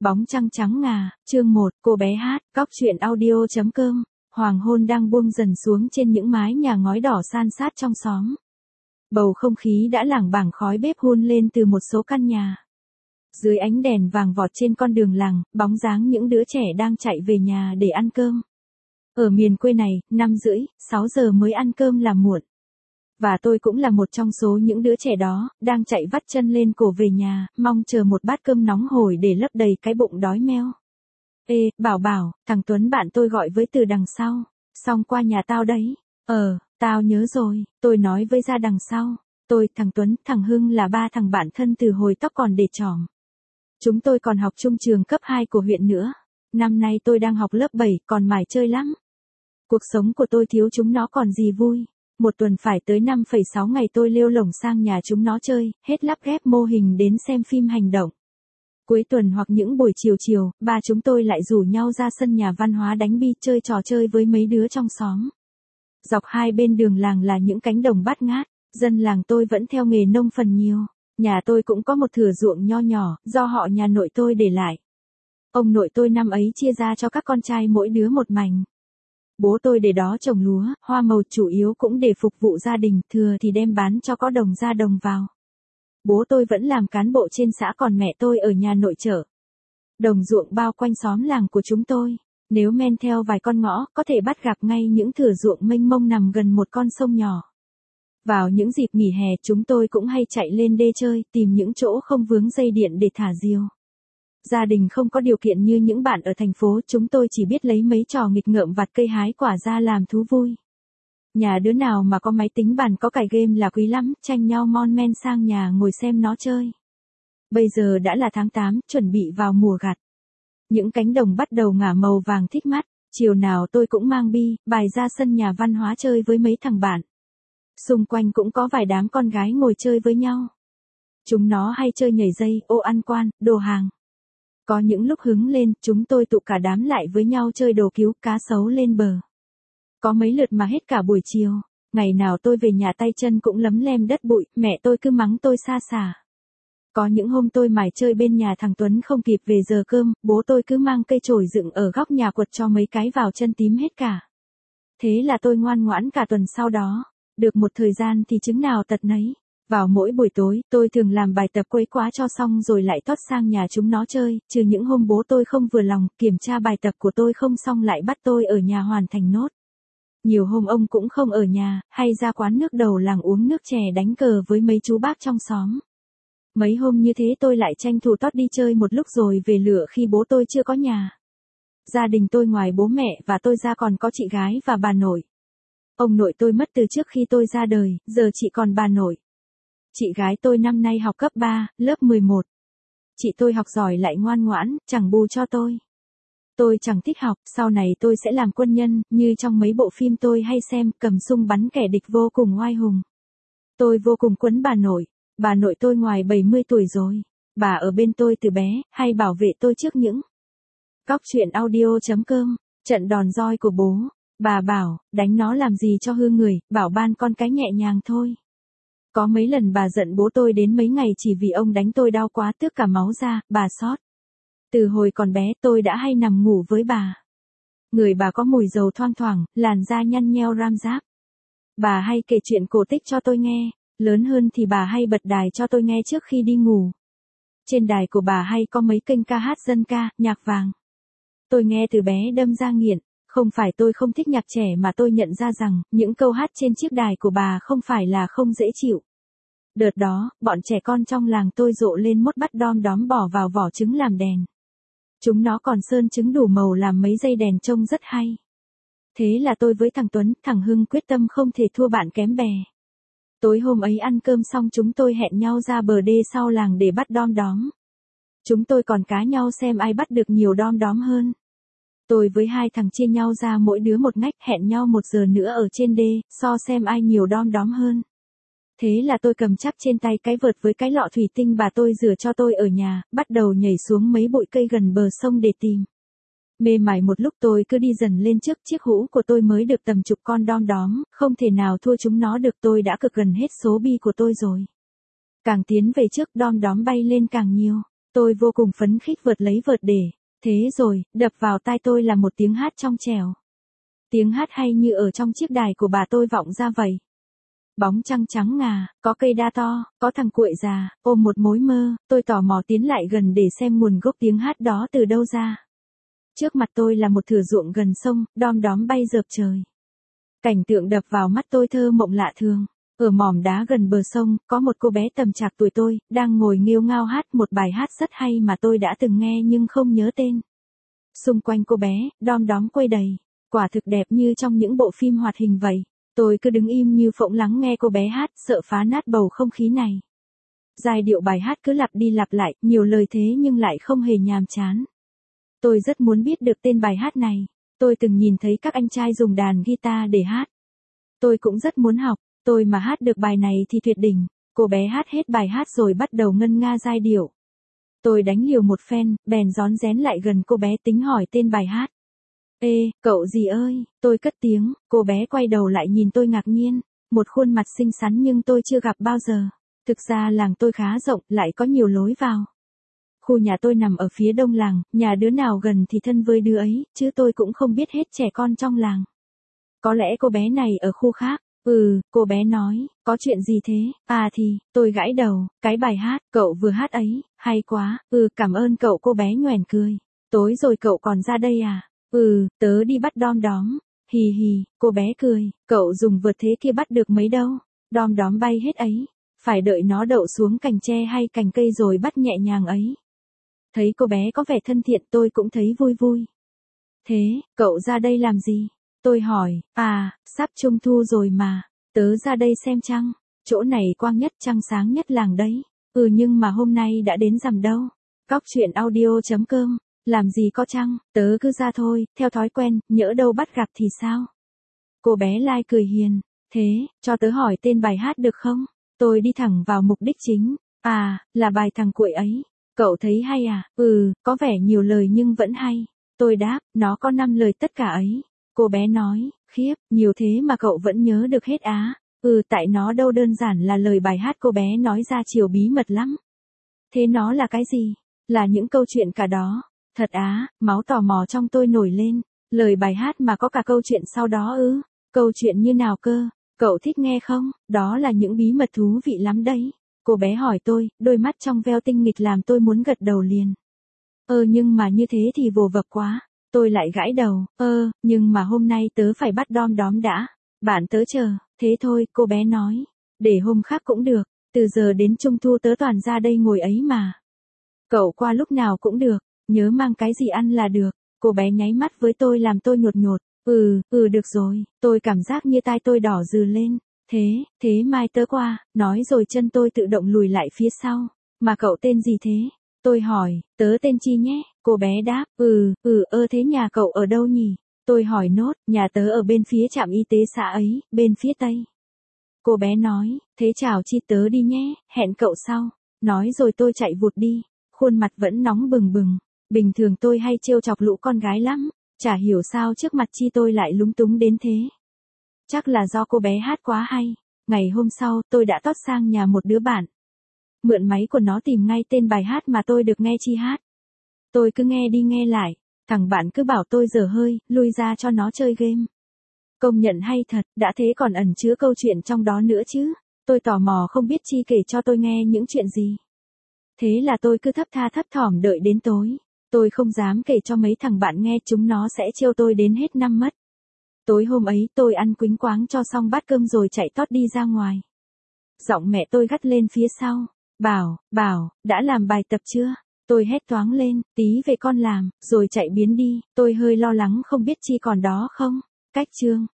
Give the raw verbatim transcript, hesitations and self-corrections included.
Bóng trăng trắng ngà, chương một, cô bé hát, cóc truyện audio.com, hoàng hôn đang buông dần xuống trên những mái nhà ngói đỏ san sát trong xóm. Bầu không khí đã lảng bảng khói bếp hun lên từ một số căn nhà. Dưới ánh đèn vàng vọt trên con đường làng, bóng dáng những đứa trẻ đang chạy về nhà để ăn cơm. Ở miền quê này, năm rưỡi, sáu giờ mới ăn cơm là muộn. Và tôi cũng là một trong số những đứa trẻ đó, đang chạy vắt chân lên cổ về nhà, mong chờ một bát cơm nóng hổi để lấp đầy cái bụng đói meo. Ê, Bảo Bảo, thằng Tuấn bạn tôi gọi với từ đằng sau. Xong qua nhà tao đấy. Ờ, tao nhớ rồi, tôi nói với ra đằng sau. Tôi, thằng Tuấn, thằng Hưng là ba thằng bạn thân từ hồi tóc còn để trỏm. Chúng tôi còn học chung trường cấp hai của huyện nữa. Năm nay tôi đang học lớp bảy, còn mải chơi lắm. Cuộc sống của tôi thiếu chúng nó còn gì vui. Một tuần phải tới năm phẩy sáu ngày tôi lêu lổng sang nhà chúng nó chơi, hết lắp ghép mô hình đến xem phim hành động. Cuối tuần hoặc những buổi chiều chiều, ba chúng tôi lại rủ nhau ra sân nhà văn hóa đánh bi chơi trò chơi với mấy đứa trong xóm. Dọc hai bên đường làng là những cánh đồng bát ngát, dân làng tôi vẫn theo nghề nông phần nhiều. Nhà tôi cũng có một thửa ruộng nho nhỏ, do họ nhà nội tôi để lại. Ông nội tôi năm ấy chia ra cho các con trai mỗi đứa một mảnh. Bố tôi để đó trồng lúa, hoa màu chủ yếu cũng để phục vụ gia đình, thừa thì đem bán cho có đồng ra đồng vào. Bố tôi vẫn làm cán bộ trên xã còn mẹ tôi ở nhà nội trợ. Đồng ruộng bao quanh xóm làng của chúng tôi, nếu men theo vài con ngõ, có thể bắt gặp ngay những thửa ruộng mênh mông nằm gần một con sông nhỏ. Vào những dịp nghỉ hè chúng tôi cũng hay chạy lên đê chơi, tìm những chỗ không vướng dây điện để thả diều. Gia đình không có điều kiện như những bạn ở thành phố, chúng tôi chỉ biết lấy mấy trò nghịch ngợm vặt cây hái quả ra làm thú vui. Nhà đứa nào mà có máy tính bàn có cài game là quý lắm, tranh nhau mon men sang nhà ngồi xem nó chơi. Bây giờ đã là tháng tám, chuẩn bị vào mùa gặt. Những cánh đồng bắt đầu ngả màu vàng thích mắt, chiều nào tôi cũng mang bi, bài ra sân nhà văn hóa chơi với mấy thằng bạn. Xung quanh cũng có vài đám con gái ngồi chơi với nhau. Chúng nó hay chơi nhảy dây, ô ăn quan, đồ hàng. Có những lúc hứng lên, chúng tôi tụ cả đám lại với nhau chơi đồ cứu, cá sấu lên bờ. Có mấy lượt mà hết cả buổi chiều, ngày nào tôi về nhà tay chân cũng lấm lem đất bụi, mẹ tôi cứ mắng tôi xa xả. Có những hôm tôi mải chơi bên nhà thằng Tuấn không kịp về giờ cơm, bố tôi cứ mang cây chổi dựng ở góc nhà quật cho mấy cái vào chân tím hết cả. Thế là tôi ngoan ngoãn cả tuần sau đó, được một thời gian thì chứng nào tật nấy. Vào mỗi buổi tối, tôi thường làm bài tập quấy quá cho xong rồi lại tót sang nhà chúng nó chơi, trừ những hôm bố tôi không vừa lòng, kiểm tra bài tập của tôi không xong lại bắt tôi ở nhà hoàn thành nốt. Nhiều hôm ông cũng không ở nhà, hay ra quán nước đầu làng uống nước chè đánh cờ với mấy chú bác trong xóm. Mấy hôm như thế tôi lại tranh thủ tót đi chơi một lúc rồi về lửa khi bố tôi chưa có nhà. Gia đình tôi ngoài bố mẹ và tôi ra còn có chị gái và bà nội. Ông nội tôi mất từ trước khi tôi ra đời, giờ chị còn bà nội. Chị gái tôi năm nay học cấp ba, lớp mười một. Chị tôi học giỏi lại ngoan ngoãn, chẳng bù cho tôi. Tôi chẳng thích học, sau này tôi sẽ làm quân nhân, như trong mấy bộ phim tôi hay xem, cầm súng bắn kẻ địch vô cùng oai hùng. Tôi vô cùng quấn bà nội, bà nội tôi ngoài bảy mươi tuổi rồi. Bà ở bên tôi từ bé, hay bảo vệ tôi trước những cóc truyện audio.com, trận đòn roi của bố. Bà bảo, đánh nó làm gì cho hư người, bảo ban con cái nhẹ nhàng thôi. Có mấy lần bà giận bố tôi đến mấy ngày chỉ vì ông đánh tôi đau quá tước cả máu ra, bà xót. Từ hồi còn bé tôi đã hay nằm ngủ với bà. Người bà có mùi dầu thoang thoảng, làn da nhăn nheo ram ráp. Bà hay kể chuyện cổ tích cho tôi nghe, lớn hơn thì bà hay bật đài cho tôi nghe trước khi đi ngủ. Trên đài của bà hay có mấy kênh ca hát dân ca, nhạc vàng. Tôi nghe từ bé đâm ra nghiện. Không phải tôi không thích nhạc trẻ mà tôi nhận ra rằng, những câu hát trên chiếc đài của bà không phải là không dễ chịu. Đợt đó, bọn trẻ con trong làng tôi rộ lên mốt bắt đom đóm bỏ vào vỏ trứng làm đèn. Chúng nó còn sơn trứng đủ màu làm mấy dây đèn trông rất hay. Thế là tôi với thằng Tuấn, thằng Hưng quyết tâm không thể thua bạn kém bè. Tối hôm ấy ăn cơm xong chúng tôi hẹn nhau ra bờ đê sau làng để bắt đom đóm. Chúng tôi còn cá nhau xem ai bắt được nhiều đom đóm hơn. Tôi với hai thằng chia nhau ra mỗi đứa một ngách, hẹn nhau một giờ nữa ở trên đê, so xem ai nhiều đom đóm hơn. Thế là tôi cầm chắc trên tay cái vợt với cái lọ thủy tinh bà tôi rửa cho tôi ở nhà, bắt đầu nhảy xuống mấy bụi cây gần bờ sông để tìm. Mê mải một lúc tôi cứ đi dần lên trước, chiếc hũ của tôi mới được tầm chục con đom đóm, không thể nào thua chúng nó được, tôi đã cực gần hết số bi của tôi rồi. Càng tiến về trước đom đóm bay lên càng nhiều. Tôi vô cùng phấn khích vượt lấy vợt để. Thế rồi, đập vào tai tôi là một tiếng hát trong trẻo. Tiếng hát hay như ở trong chiếc đài của bà tôi vọng ra vậy. Bóng trăng trắng ngà, có cây đa to, có thằng cuội già, ôm một mối mơ, tôi tò mò tiến lại gần để xem nguồn gốc tiếng hát đó từ đâu ra. Trước mặt tôi là một thửa ruộng gần sông, đom đóm bay rợp trời. Cảnh tượng đập vào mắt tôi thơ mộng lạ thường. Ở mỏm đá gần bờ sông, có một cô bé tầm trạc tuổi tôi, đang ngồi nghêu ngao hát một bài hát rất hay mà tôi đã từng nghe nhưng không nhớ tên. Xung quanh cô bé, đom đóm quay đầy, quả thực đẹp như trong những bộ phim hoạt hình vậy. Tôi cứ đứng im như phỗng lắng nghe cô bé hát, sợ phá nát bầu không khí này. Giai điệu bài hát cứ lặp đi lặp lại, nhiều lời thế nhưng lại không hề nhàm chán. Tôi rất muốn biết được tên bài hát này. Tôi từng nhìn thấy các anh trai dùng đàn guitar để hát. Tôi cũng rất muốn học, tôi mà hát được bài này thì tuyệt đỉnh. Cô bé hát hết bài hát rồi bắt đầu ngân nga giai điệu. Tôi đánh liều một phen, bèn rón rén lại gần cô bé tính hỏi tên bài hát. Ê, cậu gì ơi, tôi cất tiếng, cô bé quay đầu lại nhìn tôi ngạc nhiên, một khuôn mặt xinh xắn nhưng tôi chưa gặp bao giờ. Thực ra làng tôi khá rộng, lại có nhiều lối vào. Khu nhà tôi nằm ở phía đông làng, nhà đứa nào gần thì thân với đứa ấy, chứ tôi cũng không biết hết trẻ con trong làng. Có lẽ cô bé này ở khu khác. Ừ, cô bé nói, có chuyện gì thế? À thì, tôi gãi đầu, cái bài hát, cậu vừa hát ấy, hay quá, ừ cảm ơn cậu, cô bé nhoẻn cười. Tối rồi cậu còn ra đây à? Ừ, tớ đi bắt đom đóm. Hì hì, cô bé cười, cậu dùng vợt thế kia bắt được mấy đâu? Đom đóm bay hết ấy, phải đợi nó đậu xuống cành tre hay cành cây rồi bắt nhẹ nhàng ấy. Thấy cô bé có vẻ thân thiện tôi cũng thấy vui vui. Thế, cậu ra đây làm gì? Tôi hỏi, à, sắp trung thu rồi mà, tớ ra đây xem trăng, chỗ này quang nhất trăng sáng nhất làng đấy. Ừ nhưng mà hôm nay đã đến rằm đâu. Cóc truyện audio chấm com, làm gì có trăng, tớ cứ ra thôi, theo thói quen, nhỡ đâu bắt gặp thì sao? Cô bé lai cười hiền, thế, cho tớ hỏi tên bài hát được không? Tôi đi thẳng vào mục đích chính, à, là bài thằng cuội ấy. Cậu thấy hay à? Ừ, có vẻ nhiều lời nhưng vẫn hay. Tôi đáp, nó có năm lời tất cả ấy. Cô bé nói, khiếp, nhiều thế mà cậu vẫn nhớ được hết á. Ừ tại nó đâu đơn giản là lời bài hát cô bé nói ra chiều bí mật lắm. Thế nó là cái gì? Là những câu chuyện cả đó. Thật á, máu tò mò trong tôi nổi lên. Lời bài hát mà có cả câu chuyện sau đó ư? Câu chuyện như nào cơ? Cậu thích nghe không? Đó là những bí mật thú vị lắm đấy. Cô bé hỏi tôi, đôi mắt trong veo tinh nghịch làm tôi muốn gật đầu liền. Ơ nhưng mà như thế thì vồ vập quá. Tôi lại gãi đầu, ơ, nhưng mà hôm nay tớ phải bắt đom đóm đã. Bạn tớ chờ, thế thôi, cô bé nói. Để hôm khác cũng được, từ giờ đến trung thu tớ toàn ra đây ngồi ấy mà. Cậu qua lúc nào cũng được, nhớ mang cái gì ăn là được. Cô bé nháy mắt với tôi làm tôi nhột nhột. Ừ, ừ được rồi, tôi cảm giác như tai tôi đỏ rừ lên. Thế, thế mai tớ qua, nói rồi chân tôi tự động lùi lại phía sau. Mà cậu tên gì thế? Tôi hỏi, tớ tên Chi nhé. Cô bé đáp, ừ, ừ ơ thế nhà cậu ở đâu nhỉ? Tôi hỏi nốt, nhà tớ ở bên phía trạm y tế xã ấy, bên phía tây. Cô bé nói, thế chào Chi tớ đi nhé, hẹn cậu sau. Nói rồi tôi chạy vụt đi, khuôn mặt vẫn nóng bừng bừng. Bình thường tôi hay trêu chọc lũ con gái lắm, chả hiểu sao trước mặt Chi tôi lại lúng túng đến thế. Chắc là do cô bé hát quá hay. Ngày hôm sau, tôi đã tót sang nhà một đứa bạn. Mượn máy của nó tìm ngay tên bài hát mà tôi được nghe Chi hát. Tôi cứ nghe đi nghe lại, thằng bạn cứ bảo tôi dở hơi, lui ra cho nó chơi game. Công nhận hay thật, đã thế còn ẩn chứa câu chuyện trong đó nữa chứ. Tôi tò mò không biết Chi kể cho tôi nghe những chuyện gì. Thế là tôi cứ thấp tha thấp thỏm đợi đến tối. Tôi không dám kể cho mấy thằng bạn nghe, chúng nó sẽ trêu tôi đến hết năm mất. Tối hôm ấy tôi ăn quýnh quáng cho xong bát cơm rồi chạy tót đi ra ngoài. Giọng mẹ tôi gắt lên phía sau. Bảo, bảo, đã làm bài tập chưa? Tôi hét toáng lên, tí về con làm, rồi chạy biến đi. Tôi hơi lo lắng không biết Chi còn đó không? Cách chương.